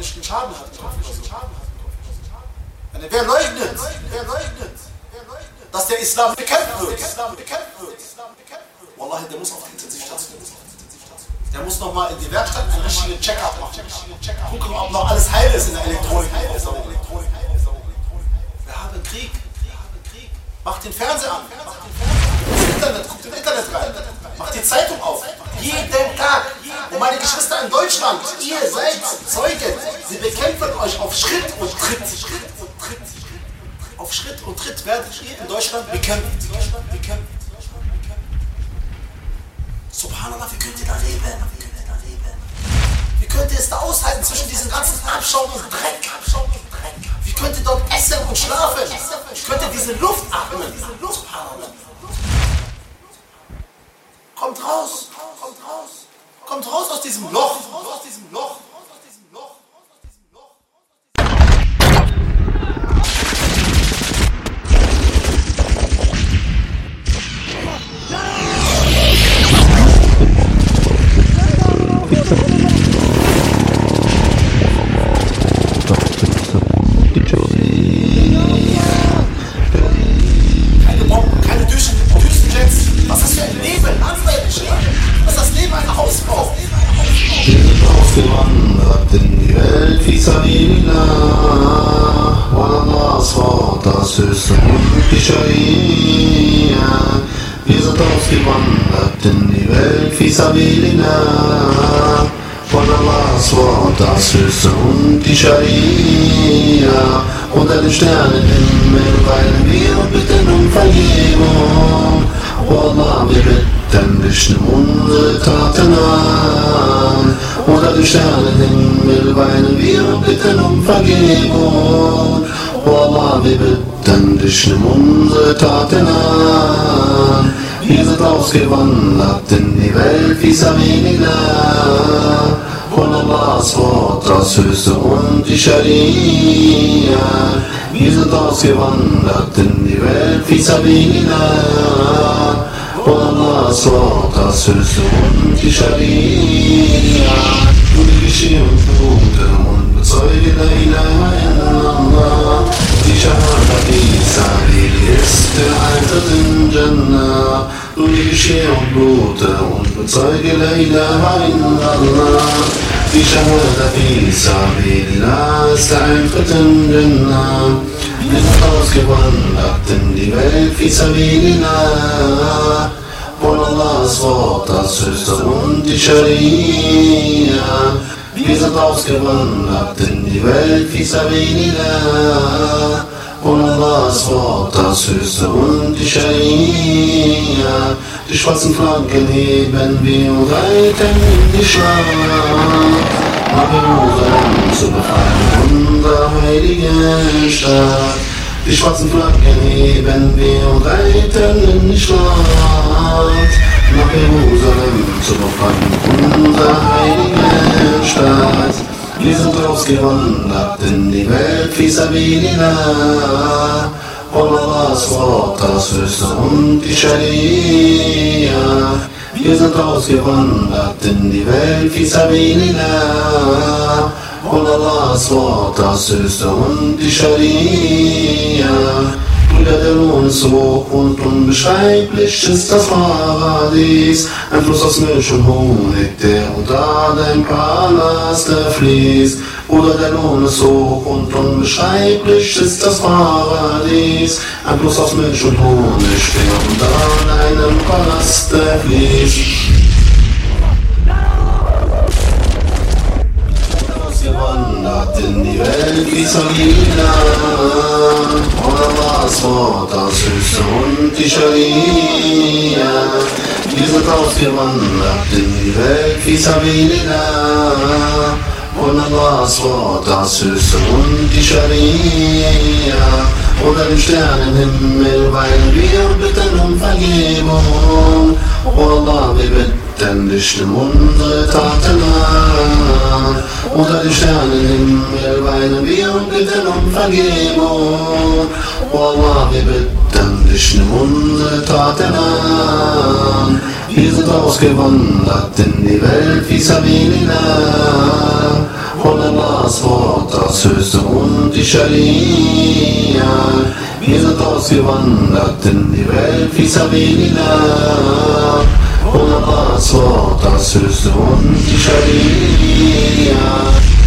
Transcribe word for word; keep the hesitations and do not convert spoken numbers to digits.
psychischen Schaden hat. Wer leugnet, wer leugnet, dass der Islam bekämpft wird, Wallahi, der muss auf die Intensivstation. Der muss nochmal in die Werkstatt einen richtigen Check-up machen. Gucken, ob noch alles heil ist in der Elektronik. Wir haben Krieg. Macht den Fernseher an. Das Internet, guckt im Internet rein. Macht die Zeitung auf. Jeden Tag. Und meine Geschwister in Deutschland, ihr seid Zeugen. Sie bekämpfen euch auf Schritt und Tritt. Auf Schritt und Tritt werdet ihr in Deutschland bekämpft. Subhanallah, wie könnt ihr da leben? Wie könnt ihr es da aushalten zwischen diesen ganzen Abschaum und Dreck? Wie könnt ihr dort essen und schlafen? Wie könnt ihr diese Luft atmen? Subhanallah. Kommt raus, kommt raus, kommt raus aus diesem Loch, aus diesem Loch. Keine Bomben, keine Düsen, Düsenjets. Was ist das für ein Leben? Was ist das Leben einer Hausfrau? Wir sind ausgewandert in die Welt, fi sabilillah. Allahs Wort, das höchste und die Scharia. Wir sind ausgewandert in die Welt, fi sabilillah. Allahs Wort, das höchste und die Scharia. Unter den Sternenhimmel weilen wir und bitten um Vergebung. Oh Allah, wir bitten dich, nimm unsere Taten an. Unter den Sternenhimmel weinen wir und bitten um Vergebung. Oh Allah, wir bitten dich, nimm unsere Taten an. Wir sind ausgewandert in die Welt, fi sabilillah. Von Allahs Wort, das höchste und die Scharia. Wir sind ausgewandert in die Welt, fi sabilillah. Von Allahs Wort, das höchste und die Scharia. Und die Geschichte und Punkte und bezeuge la ilaha illallah. Die Shahada, die Sabil ist der Eintritt in Jannah. Und die Geschichte und Blute und bezeuge la ilaha illallah. Die Shahada, die Sabilillah ist der Eintritt in Jannah. Wir sind ausgewandert in die Welt, fi sabilillah. Von Allahs Wort, das höchste und die Scharia. Wir sind ausgewandert in die Welt, fi sabilillah. Von Allahs Wort, das höchste und die Scharia. Die schwarzen Flaggen heben wir und reiten in die Schlacht. Nach Jerusalem zu befreien, unsere heilige Stadt. Die schwarzen Flaggen heben wir und reiten in die Schlacht. Nach Jerusalem zu befreien, unsere heilige Stadt. Wir sind ausgewandert in die Welt, fi sabilillah. Von Allahs Wort, das höchste und die Scharia. Wir sind ausgewandert in die Welt, fi sabilillah. Von Allahs Wort, das höchste und die Scharia. Brüder, der Lohn ist hoch und unbeschreiblich ist das Paradies. Ein Fluss aus Milch und Honig, der unter deinem Palast fließt. Bruder, der Lohn ist hoch und unbeschreiblich ist das Paradies. Ein Fluss aus Milch und Honig, der unter deinem Palast fließt. Ausgewandert in die Welt, fi sabilillah. Allahs Wort, das höchste und die Scharia. Wir sind ausgewandert in die Welt, fi sabilillah. Von Allahs Wort, das höchste und die Scharia. Unter den Sternenhimmel weinen wir und bitten um Vergebung. Oh Allah, wir bitten dich, nimm unsere Taten an. Unter den Sternenhimmel weinen wir und bitten um Vergebung. Oh Allah, wir bitten dich, nimm unsere Taten an. Wir sind ausgewandert in die Welt, fi sabilillah. von Allahs Wort, das Höchste und die Scharia. Wir sind ausgewandert in die Welt, fi sabilillah. Von Allahs Wort, das Höchste und die Scharia.